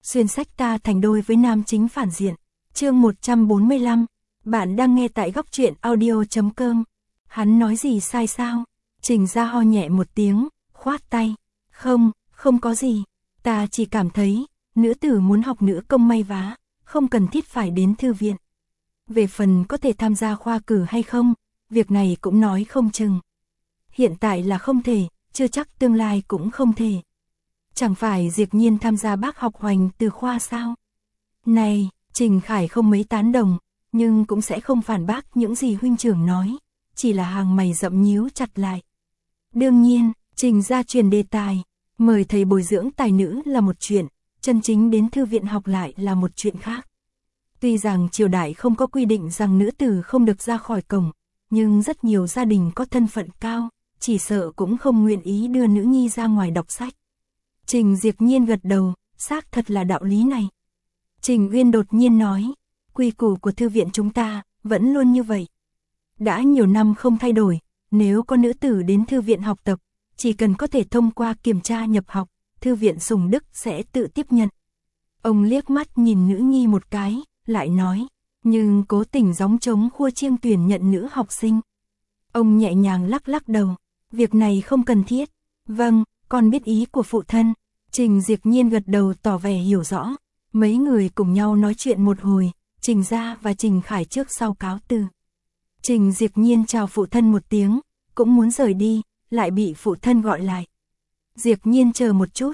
xuyên sách ta thành đôi với nam chính phản diện. Chương 145, bạn đang nghe tại góc truyện audio.com. Hắn nói gì sai sao? Trình Gia ho nhẹ một tiếng, khoát tay. Không có gì. Ta chỉ cảm thấy, nữ tử muốn học nữ công may vá, không cần thiết phải đến thư viện. Về phần có thể tham gia khoa cử hay không, việc này cũng nói không chừng. Hiện tại là không thể, chưa chắc tương lai cũng không thể. Chẳng phải Diệp Nhiên tham gia bác học hoành từ khoa sao? Này, Trình Khải không mấy tán đồng, nhưng cũng sẽ không phản bác những gì huynh trưởng nói, chỉ là hàng mày rậm nhíu chặt lại. Đương nhiên, Trình gia truyền đề tài, mời thầy bồi dưỡng tài nữ là một chuyện, chân chính đến thư viện học lại là một chuyện khác. Tuy rằng triều đại không có quy định rằng nữ tử không được ra khỏi cổng, nhưng rất nhiều gia đình có thân phận cao, chỉ sợ cũng không nguyện ý đưa nữ nhi ra ngoài đọc sách. Trình Diệp Nhiên gật đầu, xác thật là đạo lý này. Trình Uyên đột nhiên nói, quy củ của thư viện chúng ta vẫn luôn như vậy. Đã nhiều năm không thay đổi, nếu có nữ tử đến thư viện học tập, chỉ cần có thể thông qua kiểm tra nhập học, thư viện Sùng Đức sẽ tự tiếp nhận. Ông liếc mắt nhìn nữ nhi một cái, lại nói, nhưng cố tình gióng trống khua chiêng tuyển nhận nữ học sinh. Ông nhẹ nhàng lắc lắc đầu, việc này không cần thiết. Vâng, con biết ý của phụ thân. Trình Diệp Nhiên gật đầu tỏ vẻ hiểu rõ. Mấy người cùng nhau nói chuyện một hồi, Trình Gia và Trình Khải trước sau cáo từ. Trình Diệp Nhiên chào phụ thân một tiếng, cũng muốn rời đi, lại bị phụ thân gọi lại. Diệp Nhiên chờ một chút.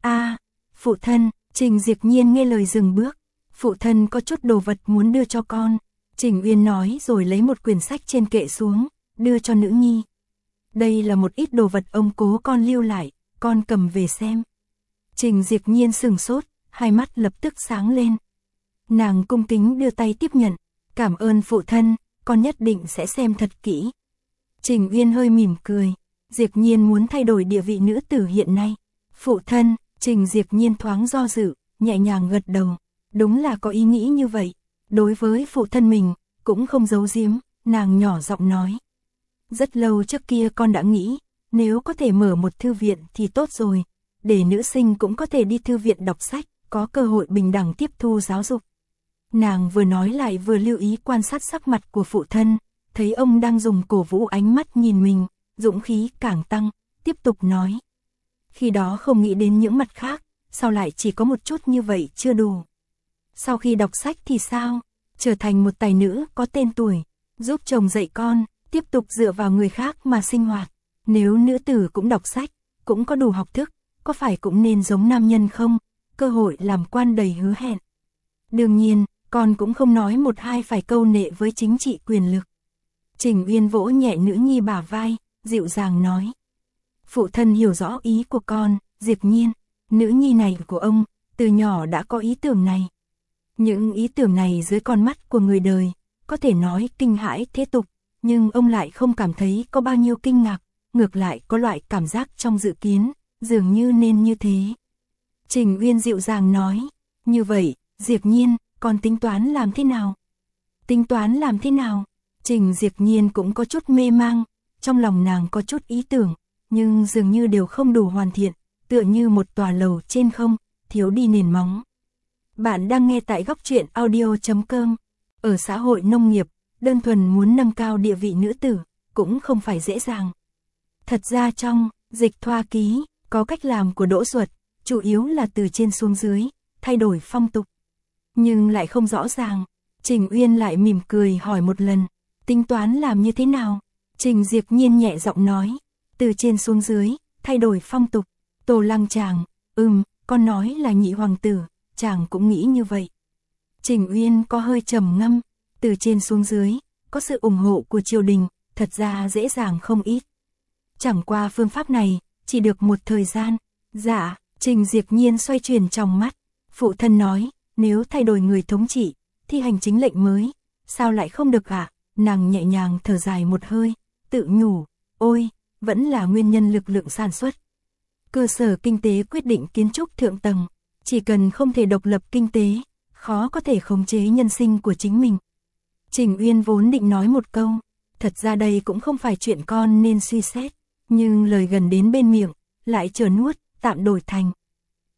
Phụ thân. Trình Diệp Nhiên nghe lời dừng bước. Phụ thân có chút đồ vật muốn đưa cho con. Trình Uyên nói rồi lấy một quyển sách trên kệ xuống, đưa cho nữ nhi. Đây là một ít đồ vật ông cố con lưu lại, con cầm về xem. Trình Diệp Nhiên sừng sốt, hai mắt lập tức sáng lên. Nàng cung kính đưa tay tiếp nhận. Cảm ơn phụ thân, con nhất định sẽ xem thật kỹ. Trình Uyên hơi mỉm cười. Diệp Nhiên muốn thay đổi địa vị nữ tử hiện nay. Phụ thân. Trình Diệp Nhiên thoáng do dự, nhẹ nhàng gật đầu. Đúng là có ý nghĩ như vậy. Đối với phụ thân mình, cũng không giấu giếm, nàng nhỏ giọng nói. Rất lâu trước kia con đã nghĩ, nếu có thể mở một thư viện thì tốt rồi, để nữ sinh cũng có thể đi thư viện đọc sách, có cơ hội bình đẳng tiếp thu giáo dục. Nàng vừa nói lại vừa lưu ý quan sát sắc mặt của phụ thân, thấy ông đang dùng cổ vũ ánh mắt nhìn mình, dũng khí càng tăng, tiếp tục nói. Khi đó không nghĩ đến những mặt khác, sao lại chỉ có một chút như vậy chưa đủ. Sau khi đọc sách thì sao? Trở thành một tài nữ có tên tuổi, giúp chồng dạy con, tiếp tục dựa vào người khác mà sinh hoạt. Nếu nữ tử cũng đọc sách, cũng có đủ học thức, có phải cũng nên giống nam nhân không? Cơ hội làm quan đầy hứa hẹn. Đương nhiên, con cũng không nói một hai phải câu nệ với chính trị quyền lực. Trình Uyên vỗ nhẹ nữ nhi bả vai, dịu dàng nói. Phụ thân hiểu rõ ý của con, Diệp Nhiên, nữ nhi này của ông, từ nhỏ đã có ý tưởng này. Những ý tưởng này dưới con mắt của người đời, có thể nói kinh hãi thế tục, nhưng ông lại không cảm thấy có bao nhiêu kinh ngạc, ngược lại có loại cảm giác trong dự kiến, dường như nên như thế. Trình Uyên dịu dàng nói, như vậy, Diệp Nhiên, con tính toán làm thế nào? Tính toán làm thế nào? Trình Diệp Nhiên cũng có chút mê mang, trong lòng nàng có chút ý tưởng, nhưng dường như đều không đủ hoàn thiện, tựa như một tòa lầu trên không, thiếu đi nền móng. Bạn đang nghe tại góc truyện audio.com. Ở xã hội nông nghiệp, đơn thuần muốn nâng cao địa vị nữ tử, cũng không phải dễ dàng. Thật ra trong Dịch Thoa Ký, có cách làm của Đỗ Duật, chủ yếu là từ trên xuống dưới, thay đổi phong tục. Nhưng lại không rõ ràng. Trình Uyên lại mỉm cười hỏi một lần, tính toán làm như thế nào? Trình Diệp Nhiên nhẹ giọng nói, từ trên xuống dưới, thay đổi phong tục. Tô Lăng chàng, con nói là nhị hoàng tử, chàng cũng nghĩ như vậy. Trình Uyên có hơi trầm ngâm, từ trên xuống dưới, có sự ủng hộ của triều đình, thật ra dễ dàng không ít. Chẳng qua phương pháp này, chỉ được một thời gian. Dạ, Trình Diệp Nhiên xoay chuyển trong mắt. Phụ thân nói, nếu thay đổi người thống trị, thi hành chính lệnh mới, sao lại không được ạ? Nàng nhẹ nhàng thở dài một hơi, tự nhủ, ôi, vẫn là nguyên nhân lực lượng sản xuất. Cơ sở kinh tế quyết định kiến trúc thượng tầng, chỉ cần không thể độc lập kinh tế, khó có thể khống chế nhân sinh của chính mình. Trình Uyên vốn định nói một câu, thật ra đây cũng không phải chuyện con nên suy xét, nhưng lời gần đến bên miệng, lại trở nuốt, tạm đổi thành.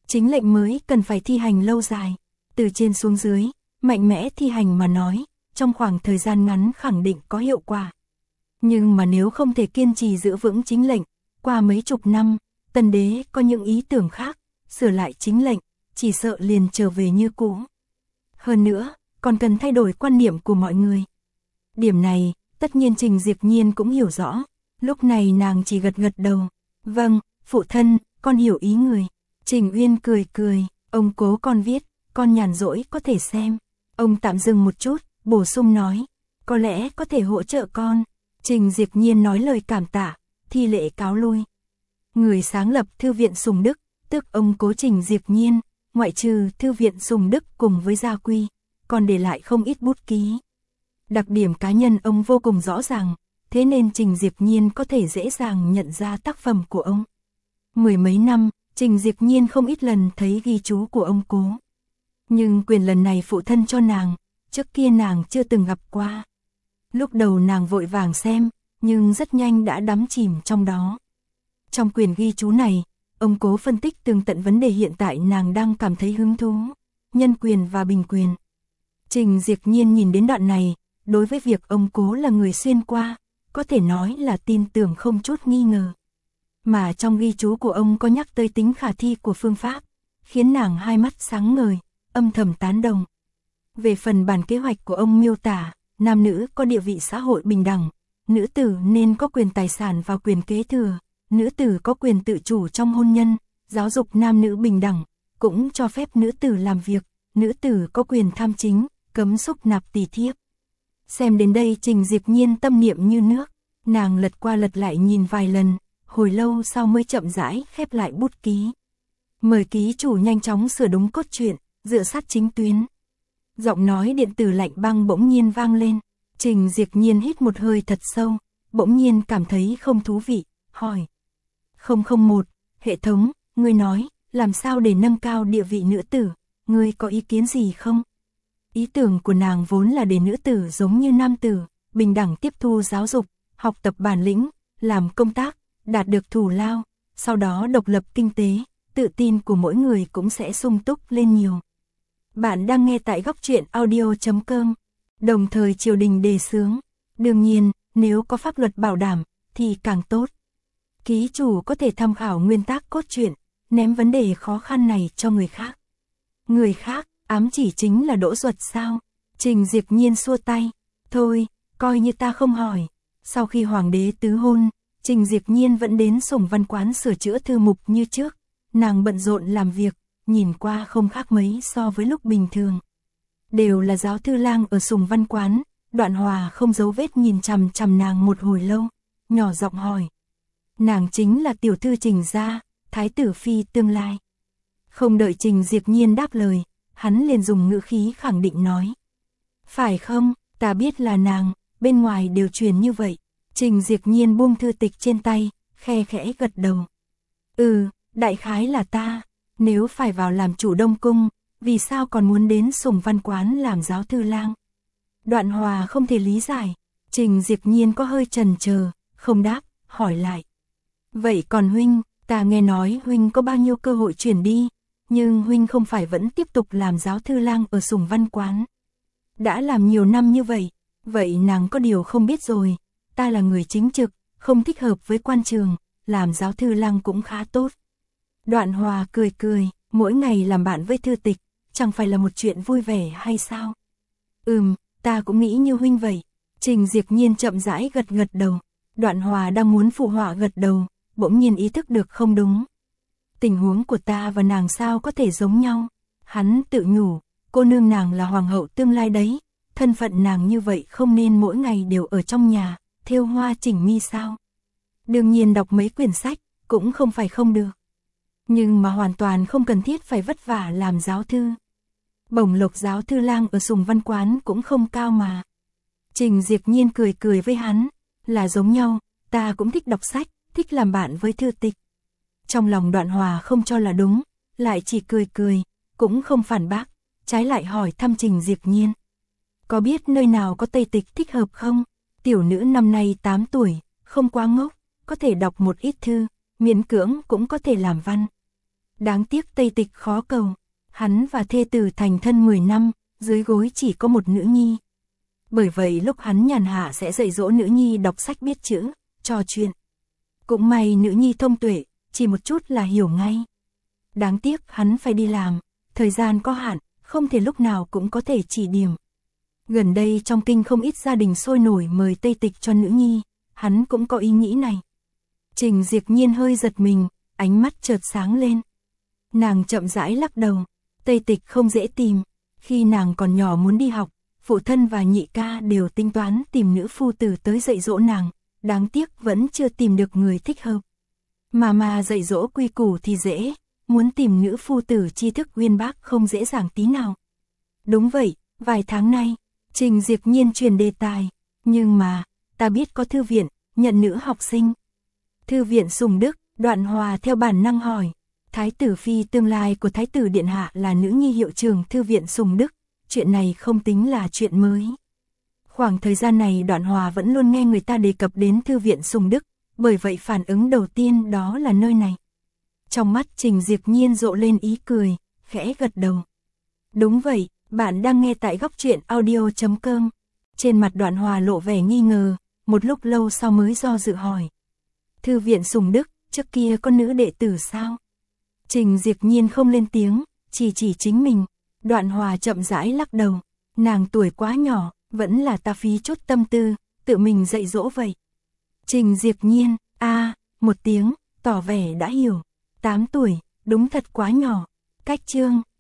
Chính lệnh mới cần phải thi hành lâu dài, từ trên xuống dưới, mạnh mẽ thi hành mà nói, trong khoảng thời gian ngắn khẳng định có hiệu quả. Nhưng mà nếu không thể kiên trì giữ vững chính lệnh, qua mấy chục năm, Tần đế có những ý tưởng khác, sửa lại chính lệnh, chỉ sợ liền trở về như cũ. Hơn nữa, còn cần thay đổi quan niệm của mọi người. Điểm này, tất nhiên Trình Diệp Nhiên cũng hiểu rõ, lúc này nàng chỉ gật gật đầu. Vâng, phụ thân, con hiểu ý người. Trình Uyên cười cười, ông cố con viết, con nhàn rỗi có thể xem. Ông tạm dừng một chút, bổ sung nói, có lẽ có thể hỗ trợ con. Trình Diệp Nhiên nói lời cảm tạ, thi lễ cáo lui. Người sáng lập Thư viện Sùng Đức, tức ông cố Trình Diệp Nhiên, ngoại trừ Thư viện Sùng Đức cùng với Gia Quy, còn để lại không ít bút ký. Đặc điểm cá nhân ông vô cùng rõ ràng, thế nên Trình Diệp Nhiên có thể dễ dàng nhận ra tác phẩm của ông. Mười mấy năm, Trình Diệp Nhiên không ít lần thấy ghi chú của ông cố. Nhưng quyền lần này phụ thân cho nàng, trước kia nàng chưa từng gặp qua. Lúc đầu nàng vội vàng xem, nhưng rất nhanh đã đắm chìm trong đó. Trong quyền ghi chú này, ông cố phân tích tường tận vấn đề hiện tại nàng đang cảm thấy hứng thú, nhân quyền và bình quyền. Trình Diệp Nhiên nhìn đến đoạn này, đối với việc ông cố là người xuyên qua, có thể nói là tin tưởng không chút nghi ngờ. Mà trong ghi chú của ông có nhắc tới tính khả thi của phương pháp, khiến nàng hai mắt sáng ngời, âm thầm tán đồng. Về phần bản kế hoạch của ông miêu tả, nam nữ có địa vị xã hội bình đẳng, nữ tử nên có quyền tài sản và quyền kế thừa, nữ tử có quyền tự chủ trong hôn nhân, giáo dục nam nữ bình đẳng, cũng cho phép nữ tử làm việc, nữ tử có quyền tham chính, cấm xúc nạp tỳ thiếp. Xem đến đây Trình Diệp Nhiên tâm niệm như nước, nàng lật qua lật lại nhìn vài lần, hồi lâu sau mới chậm rãi khép lại bút ký. Mời ký chủ nhanh chóng sửa đúng cốt truyện, dựa sát chính tuyến. Giọng nói điện tử lạnh băng bỗng nhiên vang lên, Trình Diệp Nhiên hít một hơi thật sâu, bỗng nhiên cảm thấy không thú vị, hỏi. 001, hệ thống, ngươi nói, làm sao để nâng cao địa vị nữ tử, ngươi có ý kiến gì không? Ý tưởng của nàng vốn là để nữ tử giống như nam tử, bình đẳng tiếp thu giáo dục, học tập bản lĩnh, làm công tác, đạt được thù lao, sau đó độc lập kinh tế, tự tin của mỗi người cũng sẽ sung túc lên nhiều. Bạn đang nghe tại góc truyện audio.com, đồng thời triều đình đề xướng. Đương nhiên, nếu có pháp luật bảo đảm, thì càng tốt. Ký chủ có thể tham khảo nguyên tắc cốt truyện, ném vấn đề khó khăn này cho người khác. Người khác, ám chỉ chính là Đỗ Duật sao? Trình Diệp Nhiên xua tay, thôi, coi như ta không hỏi. Sau khi hoàng đế tứ hôn, Trình Diệp Nhiên vẫn đến Sùng Văn Quán sửa chữa thư mục như trước. Nàng bận rộn làm việc, nhìn qua không khác mấy so với lúc bình thường. Đều là giáo thư lang ở Sùng Văn Quán, Đoạn Hòa không giấu vết nhìn chằm chằm nàng một hồi lâu, nhỏ giọng hỏi. Nàng chính là tiểu thư Trình gia, thái tử phi tương lai. Không đợi Trình Diệp Nhiên đáp lời, hắn liền dùng ngữ khí khẳng định nói. Phải không, ta biết là nàng, bên ngoài đều truyền như vậy. Trình Diệp Nhiên buông thư tịch trên tay, khe khẽ gật đầu. Đại khái là ta, nếu phải vào làm chủ Đông Cung, vì sao còn muốn đến Sùng Văn Quán làm giáo thư lang? Đoạn Hòa không thể lý giải, Trình Diệp Nhiên có hơi chần chờ, không đáp, hỏi lại. Vậy còn huynh, ta nghe nói huynh có bao nhiêu cơ hội chuyển đi, nhưng huynh không phải vẫn tiếp tục làm giáo thư lang ở Sùng Văn Quán. Đã làm nhiều năm như vậy, vậy nàng có điều không biết rồi, ta là người chính trực, không thích hợp với quan trường, làm giáo thư lang cũng khá tốt. Đoạn Hòa cười cười, mỗi ngày làm bạn với thư tịch, chẳng phải là một chuyện vui vẻ hay sao? Ta cũng nghĩ như huynh vậy. Trình Diệp Nhiên chậm rãi gật gật đầu. Đoạn Hòa đang muốn phụ họa gật đầu, bỗng nhiên ý thức được không đúng. Tình huống của ta và nàng sao có thể giống nhau? Hắn tự nhủ, cô nương nàng là hoàng hậu tương lai đấy, thân phận nàng như vậy không nên mỗi ngày đều ở trong nhà, thêu hoa chỉnh mi sao? Đương nhiên đọc mấy quyển sách, cũng không phải không được. Nhưng mà hoàn toàn không cần thiết phải vất vả làm giáo thư. Bổng lộc giáo thư lang ở Sùng Văn Quán cũng không cao mà. Trình Diệp Nhiên cười cười với hắn, là giống nhau, ta cũng thích đọc sách, thích làm bạn với thư tịch. Trong lòng Đoạn Hòa không cho là đúng, lại chỉ cười cười, cũng không phản bác, trái lại hỏi thăm Trình Diệp Nhiên. Có biết nơi nào có Tây tịch thích hợp không? Tiểu nữ năm nay 8 tuổi, không quá ngốc, có thể đọc một ít thư, miễn cưỡng cũng có thể làm văn. Đáng tiếc Tây Tịch khó cầu. Hắn và thê tử thành thân 10 năm, dưới gối chỉ có một nữ nhi. Bởi vậy lúc hắn nhàn hạ sẽ dạy dỗ nữ nhi đọc sách biết chữ, trò chuyện. Cũng may nữ nhi thông tuệ, chỉ một chút là hiểu ngay. Đáng tiếc hắn phải đi làm, thời gian có hạn, không thể lúc nào cũng có thể chỉ điểm. Gần đây trong kinh không ít gia đình sôi nổi mời Tây Tịch cho nữ nhi, hắn cũng có ý nghĩ này. Trình Diệp Nhiên hơi giật mình, ánh mắt chợt sáng lên. Nàng chậm rãi lắc đầu, Tây Tịch không dễ tìm, khi nàng còn nhỏ muốn đi học, phụ thân và nhị ca đều tính toán tìm nữ phu tử tới dạy dỗ nàng, đáng tiếc vẫn chưa tìm được người thích hợp. Mà dạy dỗ quy củ thì dễ, muốn tìm nữ phu tử tri thức uyên bác không dễ dàng tí nào. Đúng vậy, vài tháng nay, Trình Diệp Nhiên truyền đề tài, nhưng mà, ta biết có thư viện, nhận nữ học sinh. Thư viện Sùng Đức, Đoạn Hòa theo bản năng hỏi, Thái tử phi tương lai của Thái tử Điện Hạ là nữ nhi hiệu trưởng Thư viện Sùng Đức, chuyện này không tính là chuyện mới. Khoảng thời gian này Đoạn Hòa vẫn luôn nghe người ta đề cập đến Thư viện Sùng Đức, bởi vậy phản ứng đầu tiên đó là nơi này. Trong mắt Trình Diệp Nhiên rộ lên ý cười, khẽ gật đầu. Đúng vậy, bạn đang nghe tại góc truyện audio.com. Trên mặt Đoạn Hòa lộ vẻ nghi ngờ, một lúc lâu sau mới do dự hỏi. Thư viện Sùng Đức, trước kia có nữ đệ tử sao? Trình Diệp Nhiên không lên tiếng, chỉ chính mình. Đoạn Hòa chậm rãi lắc đầu, nàng tuổi quá nhỏ, vẫn là ta phí chút tâm tư, tự mình dạy dỗ vậy. Trình Diệp Nhiên, một tiếng, tỏ vẻ đã hiểu. 8 tuổi, đúng thật quá nhỏ. Cách chương